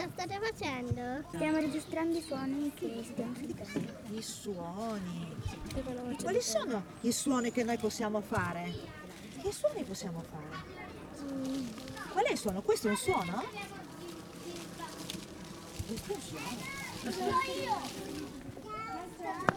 Cosa state facendo? Stiamo registrando i suoni che stiamo sentendo. I suoni. Quali sono i suoni che noi possiamo fare? Che suoni possiamo fare? Qual è il suono? Questo è un suono? Questo è un suono.